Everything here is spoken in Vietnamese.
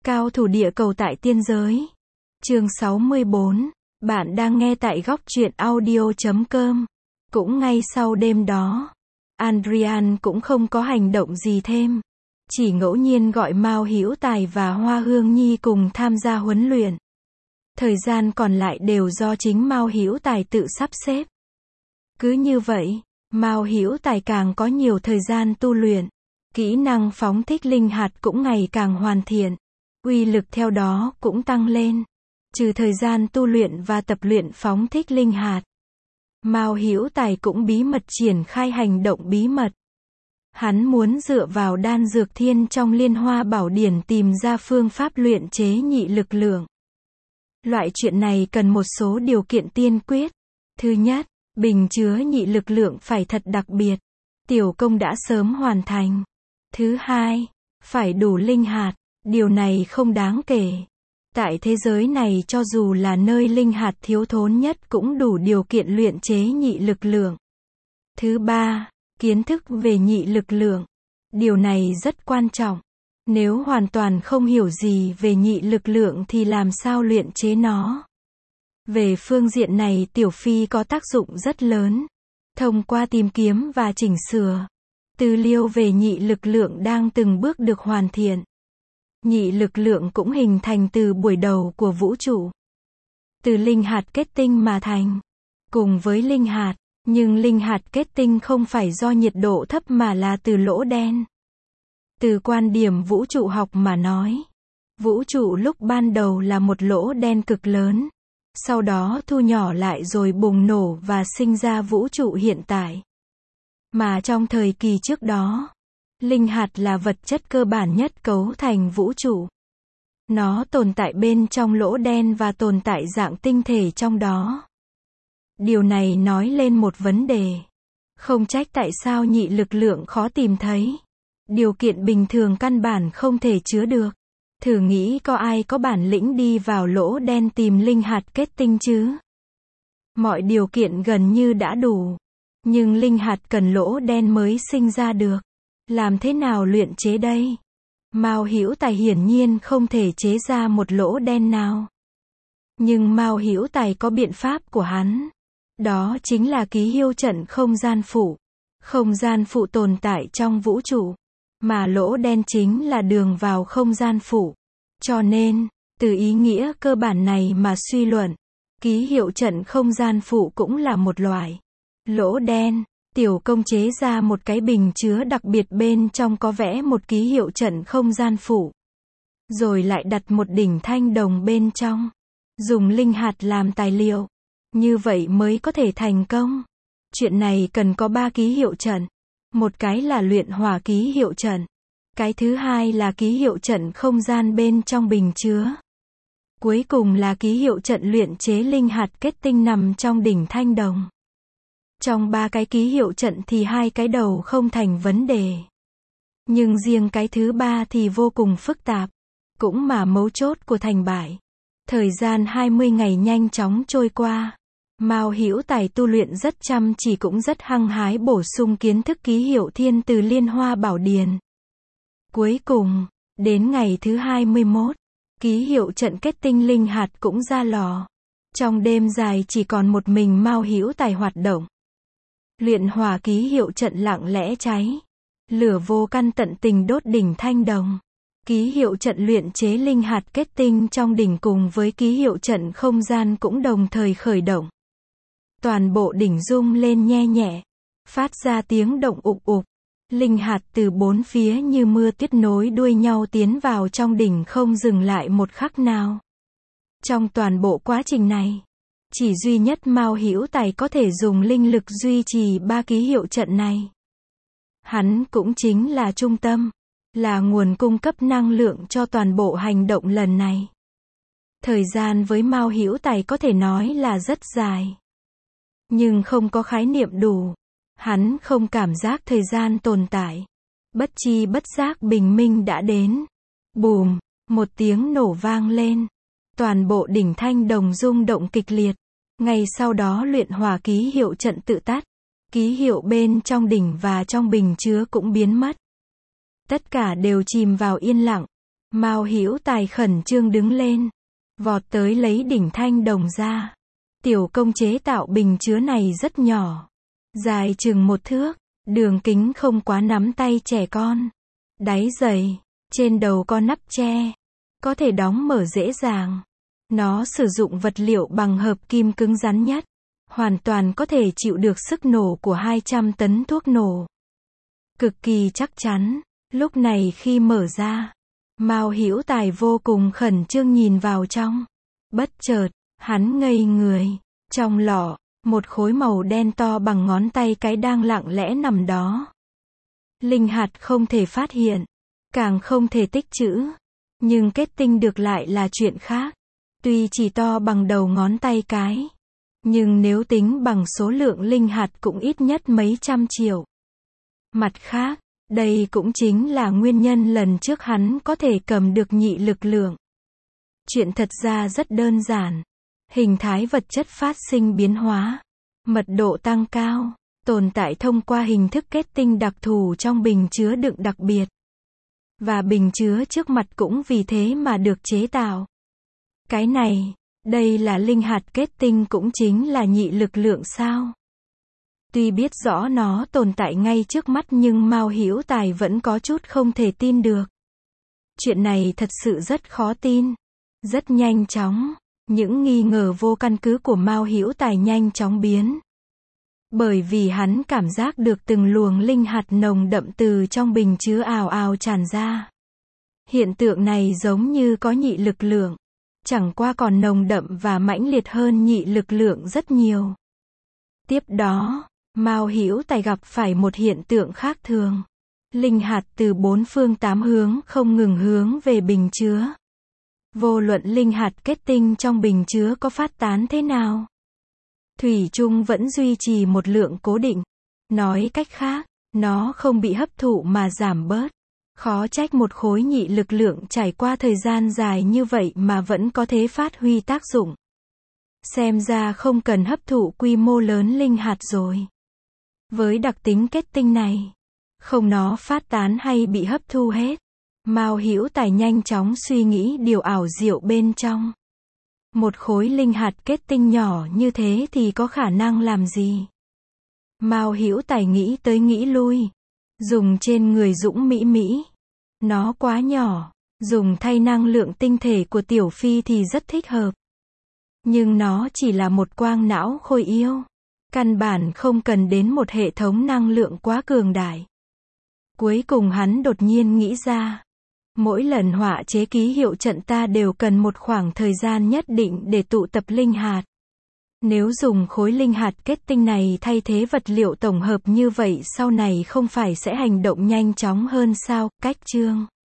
Cao thủ địa cầu tại tiên giới. Chương 64. Bạn đang nghe tại góc truyện audio.com. Cũng ngay sau đêm đó, Adrian cũng không có hành động gì thêm. Chỉ ngẫu nhiên gọi Mao Hữu Tài và Hoa Hương Nhi cùng tham gia huấn luyện. Thời gian còn lại đều do chính Mao Hữu Tài tự sắp xếp. Cứ như vậy, Mao Hữu Tài càng có nhiều thời gian tu luyện. Kỹ năng phóng thích linh hạt cũng ngày càng hoàn thiện. Uy lực theo đó cũng tăng lên. Trừ thời gian tu luyện và tập luyện phóng thích linh hạt, Mao Hữu Tài cũng bí mật triển khai hành động bí mật. Hắn muốn dựa vào đan dược thiên trong Liên Hoa Bảo Điển tìm ra phương pháp luyện chế nhị lực lượng. Loại chuyện này cần một số điều kiện tiên quyết. Thứ nhất, bình chứa nhị lực lượng phải thật đặc biệt. Tiểu công đã sớm hoàn thành. Thứ hai, phải đủ linh hạt. Điều này không đáng kể. Tại thế giới này cho dù là nơi linh hạt thiếu thốn nhất cũng đủ điều kiện luyện chế nhị lực lượng. Thứ ba, kiến thức về nhị lực lượng. Điều này rất quan trọng. Nếu hoàn toàn không hiểu gì về nhị lực lượng thì làm sao luyện chế nó? Về phương diện này Tiểu Phi có tác dụng rất lớn. Thông qua tìm kiếm và chỉnh sửa, tư liệu về nhị lực lượng đang từng bước được hoàn thiện. Nhị lực lượng cũng hình thành từ buổi đầu của vũ trụ. Từ linh hạt kết tinh mà thành. Cùng với linh hạt, nhưng linh hạt kết tinh không phải do nhiệt độ thấp mà là từ lỗ đen. Từ quan điểm vũ trụ học mà nói, vũ trụ lúc ban đầu là một lỗ đen cực lớn. Sau đó thu nhỏ lại rồi bùng nổ và sinh ra vũ trụ hiện tại. Mà trong thời kỳ trước đó, linh hạt là vật chất cơ bản nhất cấu thành vũ trụ. Nó tồn tại bên trong lỗ đen và tồn tại dạng tinh thể trong đó. Điều này nói lên một vấn đề. Không trách tại sao nhị lực lượng khó tìm thấy. Điều kiện bình thường căn bản không thể chứa được. Thử nghĩ có ai có bản lĩnh đi vào lỗ đen tìm linh hạt kết tinh chứ? Mọi điều kiện gần như đã đủ. Nhưng linh hạt cần lỗ đen mới sinh ra được. Làm thế nào luyện chế đây? Mao Hữu Tài hiển nhiên không thể chế ra một lỗ đen nào. Nhưng Mao Hữu Tài có biện pháp của hắn. Đó chính là ký hiệu trận không gian phụ. Không gian phụ tồn tại trong vũ trụ. Mà lỗ đen chính là đường vào không gian phụ. Cho nên, từ ý nghĩa cơ bản này mà suy luận, ký hiệu trận không gian phụ cũng là một loại lỗ đen. Tiểu công chế ra một cái bình chứa đặc biệt bên trong có vẽ một ký hiệu trận không gian phụ. Rồi lại đặt một đỉnh thanh đồng bên trong. Dùng linh hạt làm tài liệu. Như vậy mới có thể thành công. Chuyện này cần có 3 ký hiệu trận. Một cái là luyện hỏa ký hiệu trận. Cái thứ hai là ký hiệu trận không gian bên trong bình chứa. Cuối cùng là ký hiệu trận luyện chế linh hạt kết tinh nằm trong đỉnh thanh đồng. Trong 3 cái ký hiệu trận thì 2 cái đầu không thành vấn đề. Nhưng riêng cái thứ 3 thì vô cùng phức tạp. Cũng mà mấu chốt của thành bại. Thời gian 20 ngày nhanh chóng trôi qua. Mao Hữu Tài tu luyện rất chăm chỉ cũng rất hăng hái bổ sung kiến thức ký hiệu thiên từ Liên Hoa Bảo Điển. Cuối cùng, đến ngày thứ 21, ký hiệu trận kết tinh linh hạt cũng ra lò. Trong đêm dài chỉ còn một mình Mao Hữu Tài hoạt động. Luyện hỏa ký hiệu trận lặng lẽ cháy. Lửa vô căn tận tình đốt đỉnh thanh đồng. Ký hiệu trận luyện chế linh hạt kết tinh trong đỉnh cùng với ký hiệu trận không gian cũng đồng thời khởi động. Toàn bộ đỉnh rung lên nhe nhẹ. Phát ra tiếng động ục ục. Linh hạt từ bốn phía như mưa tuyết nối đuôi nhau tiến vào trong đỉnh không dừng lại một khắc nào. Trong toàn bộ quá trình này, chỉ duy nhất Mao Hữu Tài có thể dùng linh lực duy trì 3 ký hiệu trận này. Hắn cũng chính là trung tâm, là nguồn cung cấp năng lượng cho toàn bộ hành động lần này. Thời gian với Mao Hữu Tài có thể nói là rất dài. Nhưng không có khái niệm đủ. Hắn không cảm giác thời gian tồn tại. Bất chi bất giác bình minh đã đến. Bùm, một tiếng nổ vang lên. Toàn bộ đỉnh thanh đồng rung động kịch liệt. Ngay sau đó luyện hỏa ký hiệu trận tự tắt. Ký hiệu bên trong đỉnh và trong bình chứa cũng biến mất. Tất cả đều chìm vào yên lặng. Mao Hữu Tài khẩn trương đứng lên, vọt tới lấy đỉnh thanh đồng ra. Tiểu công chế tạo bình chứa này rất nhỏ, dài chừng 1 thước, đường kính không quá nắm tay trẻ con. Đáy dày, trên đầu có nắp tre, có thể đóng mở dễ dàng. Nó sử dụng vật liệu bằng hợp kim cứng rắn nhất, hoàn toàn có thể chịu được sức nổ của 200 tấn thuốc nổ. Cực kỳ chắc chắn. Lúc này khi mở ra, Mao Hữu Tài vô cùng khẩn trương nhìn vào trong. Bất chợt, hắn ngây người. Trong lọ, một khối màu đen to bằng ngón tay cái đang lặng lẽ nằm đó. Linh hạt không thể phát hiện, càng không thể tích trữ. Nhưng kết tinh được lại là chuyện khác. Tuy chỉ to bằng đầu ngón tay cái, nhưng nếu tính bằng số lượng linh hạt cũng ít nhất mấy trăm triệu. Mặt khác, đây cũng chính là nguyên nhân lần trước hắn có thể cầm được nhị lực lượng. Chuyện thật ra rất đơn giản. Hình thái vật chất phát sinh biến hóa, mật độ tăng cao, tồn tại thông qua hình thức kết tinh đặc thù trong bình chứa đựng đặc biệt. Và bình chứa trước mặt cũng vì thế mà được chế tạo. Cái này, đây là linh hạt kết tinh cũng chính là nhị lực lượng sao? Tuy biết rõ nó tồn tại ngay trước mắt nhưng Mao Hữu Tài vẫn có chút không thể tin được. Chuyện này thật sự rất khó tin. Rất nhanh chóng, những nghi ngờ vô căn cứ của Mao Hữu Tài nhanh chóng biến. Bởi vì hắn cảm giác được từng luồng linh hạt nồng đậm từ trong bình chứa ào ào tràn ra. Hiện tượng này giống như có nhị lực lượng, chẳng qua còn nồng đậm và mãnh liệt hơn nhị lực lượng rất nhiều. Tiếp đó, Mao Hữu Tài gặp phải một hiện tượng khác thường. Linh hạt từ 4 phương 8 hướng không ngừng hướng về bình chứa. Vô luận linh hạt kết tinh trong bình chứa có phát tán thế nào, thủy chung vẫn duy trì một lượng cố định. Nói cách khác, nó không bị hấp thụ mà giảm bớt. Khó trách một khối nhị lực lượng trải qua thời gian dài như vậy mà vẫn có thể phát huy tác dụng. Xem ra không cần hấp thụ quy mô lớn linh hạt rồi. Với đặc tính kết tinh này, không nó phát tán hay bị hấp thu hết. Mao Hữu Tài nhanh chóng suy nghĩ điều ảo diệu bên trong. Một khối linh hạt kết tinh nhỏ như thế thì có khả năng làm gì? Mao Hữu Tài nghĩ tới nghĩ lui. Dùng trên người Dũng Mỹ Mỹ. Nó quá nhỏ. Dùng thay năng lượng tinh thể của Tiểu Phi thì rất thích hợp. Nhưng nó chỉ là một quang não khôi yêu. Căn bản không cần đến một hệ thống năng lượng quá cường đại. Cuối cùng hắn đột nhiên nghĩ ra. Mỗi lần họa chế ký hiệu trận ta đều cần một khoảng thời gian nhất định để tụ tập linh hạt. Nếu dùng khối linh hạt kết tinh này thay thế vật liệu tổng hợp như vậy sau này không phải sẽ hành động nhanh chóng hơn sao? Cách chương